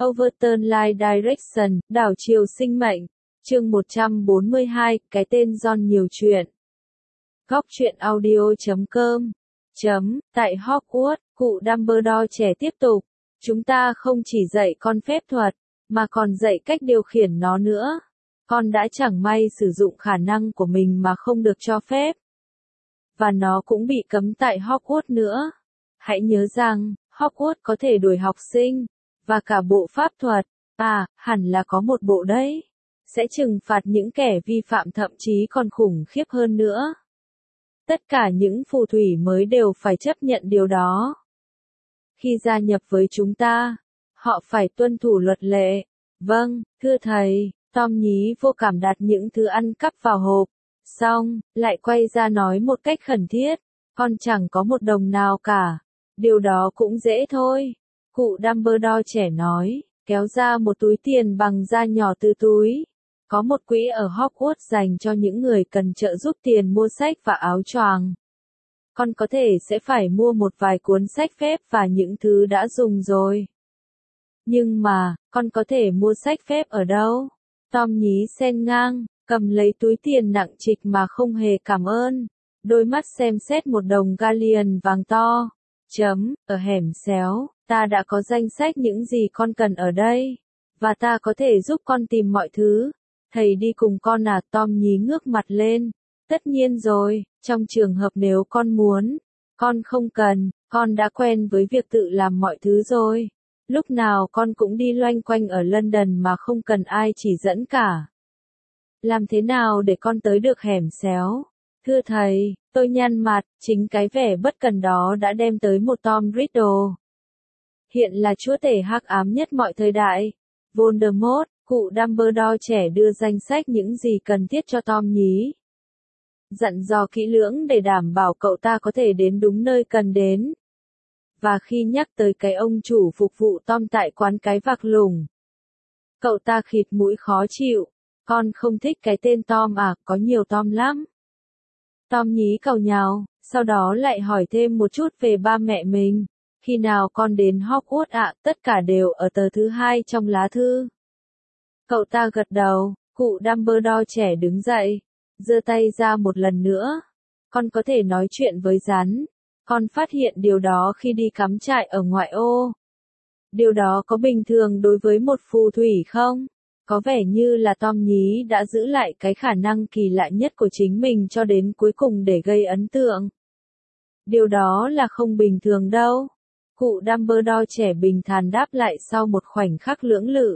Overturn Life Direction, đảo chiều sinh mệnh. Chương 142, cái tên John nhiều chuyện. Góc truyện audio.com. Tại Hogwarts, cụ Dumbledore trẻ tiếp tục. Chúng ta không chỉ dạy con phép thuật, mà còn dạy cách điều khiển nó nữa. Con đã chẳng may sử dụng khả năng của mình mà không được cho phép. Và nó cũng bị cấm tại Hogwarts nữa. Hãy nhớ rằng, Hogwarts có thể đuổi học sinh, và cả bộ pháp thuật, hẳn là có một bộ đấy, sẽ trừng phạt những kẻ vi phạm thậm chí còn khủng khiếp hơn nữa. Tất cả những phù thủy mới đều phải chấp nhận điều đó. Khi gia nhập với chúng ta, họ phải tuân thủ luật lệ. Vâng, thưa thầy. Tom nhí vô cảm đặt những thứ ăn cắp vào hộp, xong, lại quay ra nói một cách khẩn thiết, con chẳng có một đồng nào cả. Điều đó cũng dễ thôi. Cụ Dumbledore trẻ nói, kéo ra một túi tiền bằng da nhỏ từ túi. Có một quỹ ở Hogwarts dành cho những người cần trợ giúp tiền mua sách và áo choàng. Con có thể sẽ phải mua một vài cuốn sách phép và những thứ đã dùng rồi. Nhưng mà, con có thể mua sách phép ở đâu? Tom nhí xen ngang, cầm lấy túi tiền nặng trịch mà không hề cảm ơn. Đôi mắt xem xét một đồng galleon vàng to. Ở hẻm xéo, ta đã có danh sách những gì con cần ở đây. Và ta có thể giúp con tìm mọi thứ. Thầy đi cùng con à? Tom nhí ngước mặt lên. Tất nhiên rồi, trong trường hợp nếu con muốn. Con không cần, con đã quen với việc tự làm mọi thứ rồi. Lúc nào con cũng đi loanh quanh ở London mà không cần ai chỉ dẫn cả. Làm thế nào để con tới được hẻm xéo? Thưa thầy, tôi nhăn mặt, chính cái vẻ bất cần đó đã đem tới một Tom Riddle. Hiện là chúa tể hắc ám nhất mọi thời đại. Voldemort, cụ Dumbledore trẻ đưa danh sách những gì cần thiết cho Tom nhí. Dặn dò kỹ lưỡng để đảm bảo cậu ta có thể đến đúng nơi cần đến. Và khi nhắc tới cái ông chủ phục vụ Tom tại quán cái vạc lủng, cậu ta khịt mũi khó chịu. Con không thích cái tên Tom à? Có nhiều Tom lắm. Tom nhí càu nhàu, sau đó lại hỏi thêm một chút về ba mẹ mình. Khi nào con đến Hogwarts ạ? Tất cả đều ở tờ thứ 2 trong lá thư. Cậu ta gật đầu. Cụ Dumbledore trẻ đứng dậy, giơ tay ra một lần nữa. Con có thể nói chuyện với rắn. Con phát hiện điều đó khi đi cắm trại ở ngoại ô. Điều đó có bình thường đối với một phù thủy không? Có vẻ như là Tom nhí đã giữ lại cái khả năng kỳ lạ nhất của chính mình cho đến cuối cùng để gây ấn tượng. Điều đó là không bình thường đâu. Cụ Dumbledore trẻ bình thản đáp lại sau một khoảnh khắc lưỡng lự.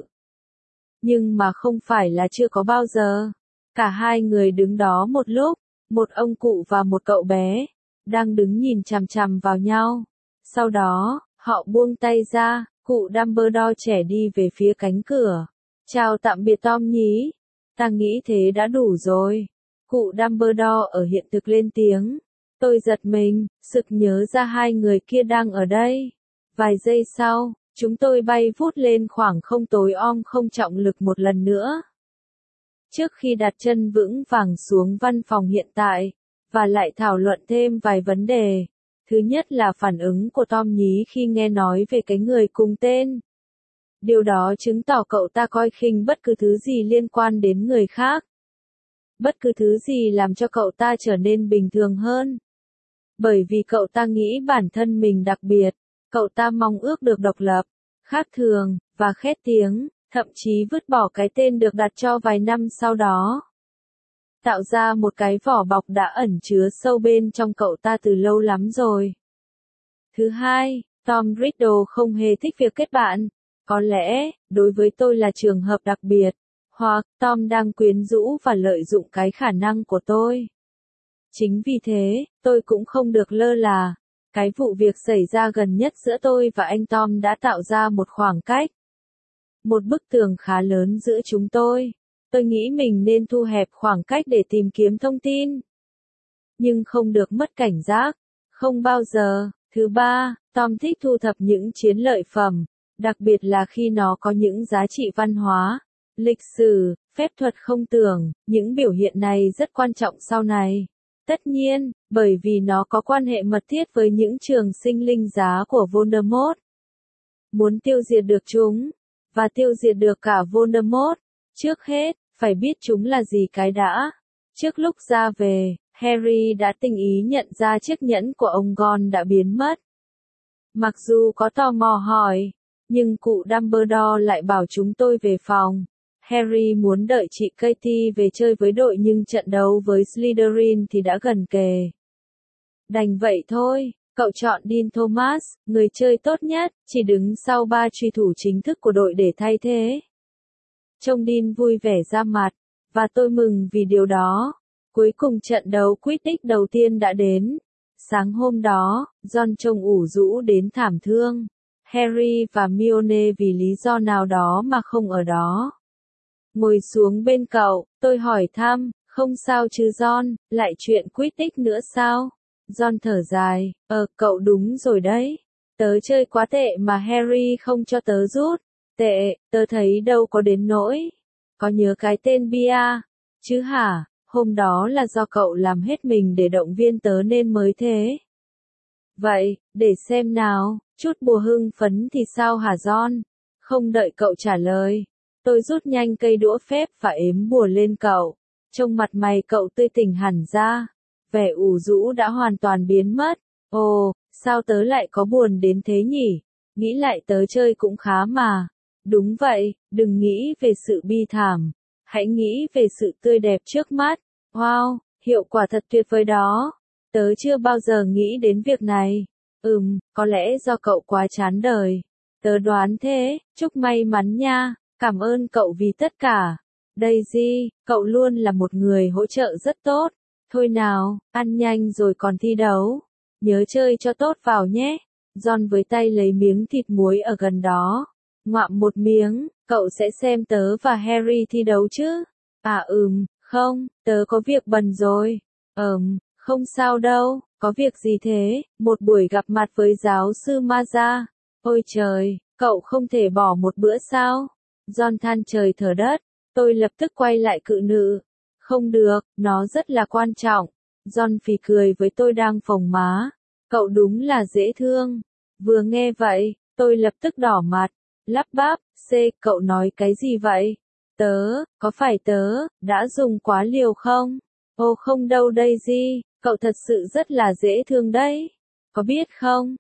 Nhưng mà không phải là chưa có bao giờ. Cả hai người đứng đó một lúc, một ông cụ và một cậu bé, đang đứng nhìn chằm chằm vào nhau. Sau đó, họ buông tay ra, cụ Dumbledore trẻ đi về phía cánh cửa. Chào tạm biệt Tom nhí. Ta nghĩ thế đã đủ rồi. Cụ Dumbledore ở hiện thực lên tiếng. Tôi giật mình, sực nhớ ra hai người kia đang ở đây. Vài giây sau, chúng tôi bay vút lên khoảng không tối om không trọng lực một lần nữa. Trước khi đặt chân vững vàng xuống văn phòng hiện tại, và lại thảo luận thêm vài vấn đề. Thứ nhất là phản ứng của Tom nhí khi nghe nói về cái người cùng tên. Điều đó chứng tỏ cậu ta coi khinh bất cứ thứ gì liên quan đến người khác. Bất cứ thứ gì làm cho cậu ta trở nên bình thường hơn. Bởi vì cậu ta nghĩ bản thân mình đặc biệt, cậu ta mong ước được độc lập, khác thường, và khét tiếng, thậm chí vứt bỏ cái tên được đặt cho vài năm sau đó. Tạo ra một cái vỏ bọc đã ẩn chứa sâu bên trong cậu ta từ lâu lắm rồi. Thứ hai, Tom Riddle không hề thích việc kết bạn. Có lẽ, đối với tôi là trường hợp đặc biệt, hoặc Tom đang quyến rũ và lợi dụng cái khả năng của tôi. Chính vì thế, tôi cũng không được lơ là. Cái vụ việc xảy ra gần nhất giữa tôi và anh Tom đã tạo ra một khoảng cách. Một bức tường khá lớn giữa chúng tôi. Tôi nghĩ mình nên thu hẹp khoảng cách để tìm kiếm thông tin. Nhưng không được mất cảnh giác. Không bao giờ. Thứ ba, Tom thích thu thập những chiến lợi phẩm. Đặc biệt là khi nó có những giá trị văn hóa, lịch sử, phép thuật không tưởng. Những biểu hiện này rất quan trọng sau này. Tất nhiên, bởi vì nó có quan hệ mật thiết với những trường sinh linh giá của Voldemort. Muốn tiêu diệt được chúng, và tiêu diệt được cả Voldemort. Trước hết, phải biết chúng là gì cái đã. Trước lúc ra về, Harry đã tinh ý nhận ra chiếc nhẫn của ông Ron đã biến mất. Mặc dù có tò mò hỏi, nhưng cụ Dumbledore lại bảo chúng tôi về phòng. Harry muốn đợi chị Katie về chơi với đội nhưng trận đấu với Slytherin thì đã gần kề. Đành vậy thôi, cậu chọn Dean Thomas, người chơi tốt nhất, chỉ đứng sau 3 truy thủ chính thức của đội để thay thế. Trông Dean vui vẻ ra mặt, và tôi mừng vì điều đó. Cuối cùng trận đấu Quidditch đầu tiên đã đến. Sáng hôm đó, Ron trông ủ rũ đến thảm thương. Harry và Hermione vì lý do nào đó mà không ở đó. Ngồi xuống bên cậu, tôi hỏi thăm, không sao chứ Ron, lại chuyện Quidditch nữa sao? Ron thở dài, cậu đúng rồi đấy. Tớ chơi quá tệ mà Harry không cho tớ rút. Tệ, tớ thấy đâu có đến nỗi. Có nhớ cái tên Bia, chứ hả? Hôm đó là do cậu làm hết mình để động viên tớ nên mới thế. Vậy, để xem nào, chút bùa hưng phấn thì sao hả Ron? Không đợi cậu trả lời. Tôi rút nhanh cây đũa phép và ếm bùa lên cậu. Trông mặt mày cậu tươi tỉnh hẳn ra. Vẻ ủ rũ đã hoàn toàn biến mất. Ồ, sao tớ lại có buồn đến thế nhỉ? Nghĩ lại tớ chơi cũng khá mà. Đúng vậy, đừng nghĩ về sự bi thảm. Hãy nghĩ về sự tươi đẹp trước mắt. Wow, hiệu quả thật tuyệt vời đó. Tớ chưa bao giờ nghĩ đến việc này. Có lẽ do cậu quá chán đời. Tớ đoán thế, chúc may mắn nha. Cảm ơn cậu vì tất cả. Daisy, cậu luôn là một người hỗ trợ rất tốt. Thôi nào, ăn nhanh rồi còn thi đấu. Nhớ chơi cho tốt vào nhé. Ron với tay lấy miếng thịt muối ở gần đó. Ngoạm một miếng, cậu sẽ xem tớ và Harry thi đấu chứ? Không, tớ có việc bận rồi. Không sao đâu, có việc gì thế? Một buổi gặp mặt với giáo sư Maza. Ôi trời, cậu không thể bỏ một bữa sao? Ron than trời thở đất. Tôi lập tức quay lại cự nữ. Không được, nó rất là quan trọng. Ron phì cười với tôi đang phồng má. Cậu đúng là dễ thương. Vừa nghe vậy, tôi lập tức đỏ mặt. Lắp bắp, cậu nói cái gì vậy? Có phải tớ, đã dùng quá liều không? Ô không đâu Daisy, cậu thật sự rất là dễ thương đấy. Có biết không,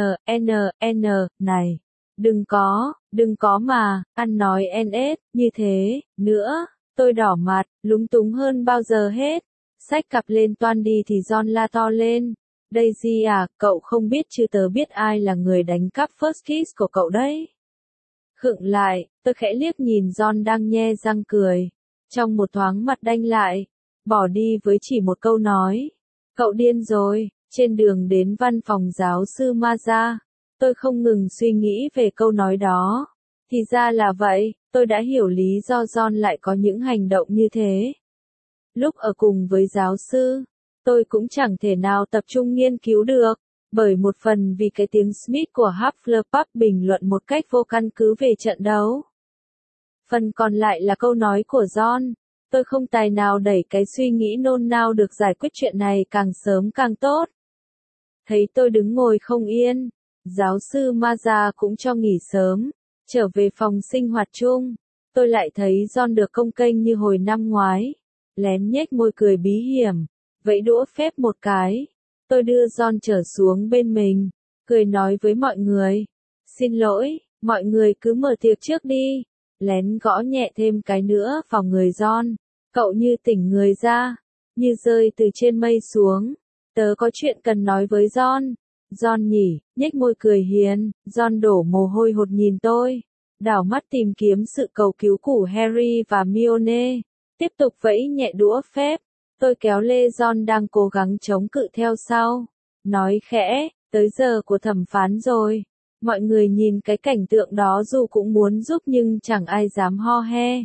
này. Đừng có mà, ăn nói như thế, nữa. Tôi đỏ mặt, lúng túng hơn bao giờ hết. Xách cặp lên toan đi thì Ron la to lên. Daisy à, cậu không biết chứ tớ biết ai là người đánh cắp first kiss của cậu đấy. Khựng lại, tôi khẽ liếc nhìn Ron đang nhe răng cười. Trong một thoáng mặt đanh lại, bỏ đi với chỉ một câu nói. Cậu điên rồi, trên đường đến văn phòng giáo sư Maza. Tôi không ngừng suy nghĩ về câu nói đó. Thì ra là vậy, tôi đã hiểu lý do Ron lại có những hành động như thế. Lúc ở cùng với giáo sư, tôi cũng chẳng thể nào tập trung nghiên cứu được. Bởi một phần vì cái tiếng Smith của Hufflepuff bình luận một cách vô căn cứ về trận đấu. Phần còn lại là câu nói của Ron. Tôi không tài nào đẩy cái suy nghĩ nôn nao được giải quyết chuyện này càng sớm càng tốt. Thấy tôi đứng ngồi không yên, giáo sư Maza cũng cho nghỉ sớm, trở về phòng sinh hoạt chung. Tôi lại thấy Ron được công kênh như hồi năm ngoái. Lén nhếch môi cười bí hiểm, vẫy đũa phép một cái. Tôi đưa Ron trở xuống bên mình, cười nói với mọi người. Xin lỗi, mọi người cứ mở tiệc trước đi. Lén gõ nhẹ thêm cái nữa vào người Ron. Cậu như tỉnh người ra, như rơi từ trên mây xuống. Tớ có chuyện cần nói với Ron. Ron nhỉ, nhếch môi cười hiền. Ron đổ mồ hôi hột nhìn tôi, đảo mắt tìm kiếm sự cầu cứu của Harry và Hermione. Tiếp tục vẫy nhẹ đũa phép. Tôi kéo lê Ron đang cố gắng chống cự theo sau. Nói khẽ, tới giờ của thẩm phán rồi. Mọi người nhìn cái cảnh tượng đó dù cũng muốn giúp nhưng chẳng ai dám ho he.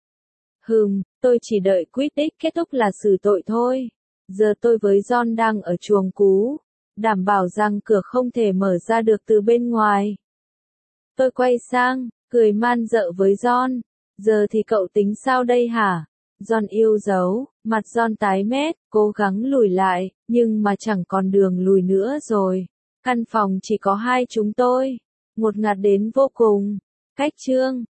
Tôi chỉ đợi Quidditch kết thúc là xử tội thôi. Giờ tôi với Ron đang ở chuồng cú. Đảm bảo rằng cửa không thể mở ra được từ bên ngoài. Tôi quay sang, cười man dợ với Ron. Giờ thì cậu tính sao đây hả? Ron yêu dấu, mặt Ron tái mét, cố gắng lùi lại, nhưng mà chẳng còn đường lùi nữa rồi. Căn phòng chỉ có hai chúng tôi. Ngột ngạt đến vô cùng. Cách chương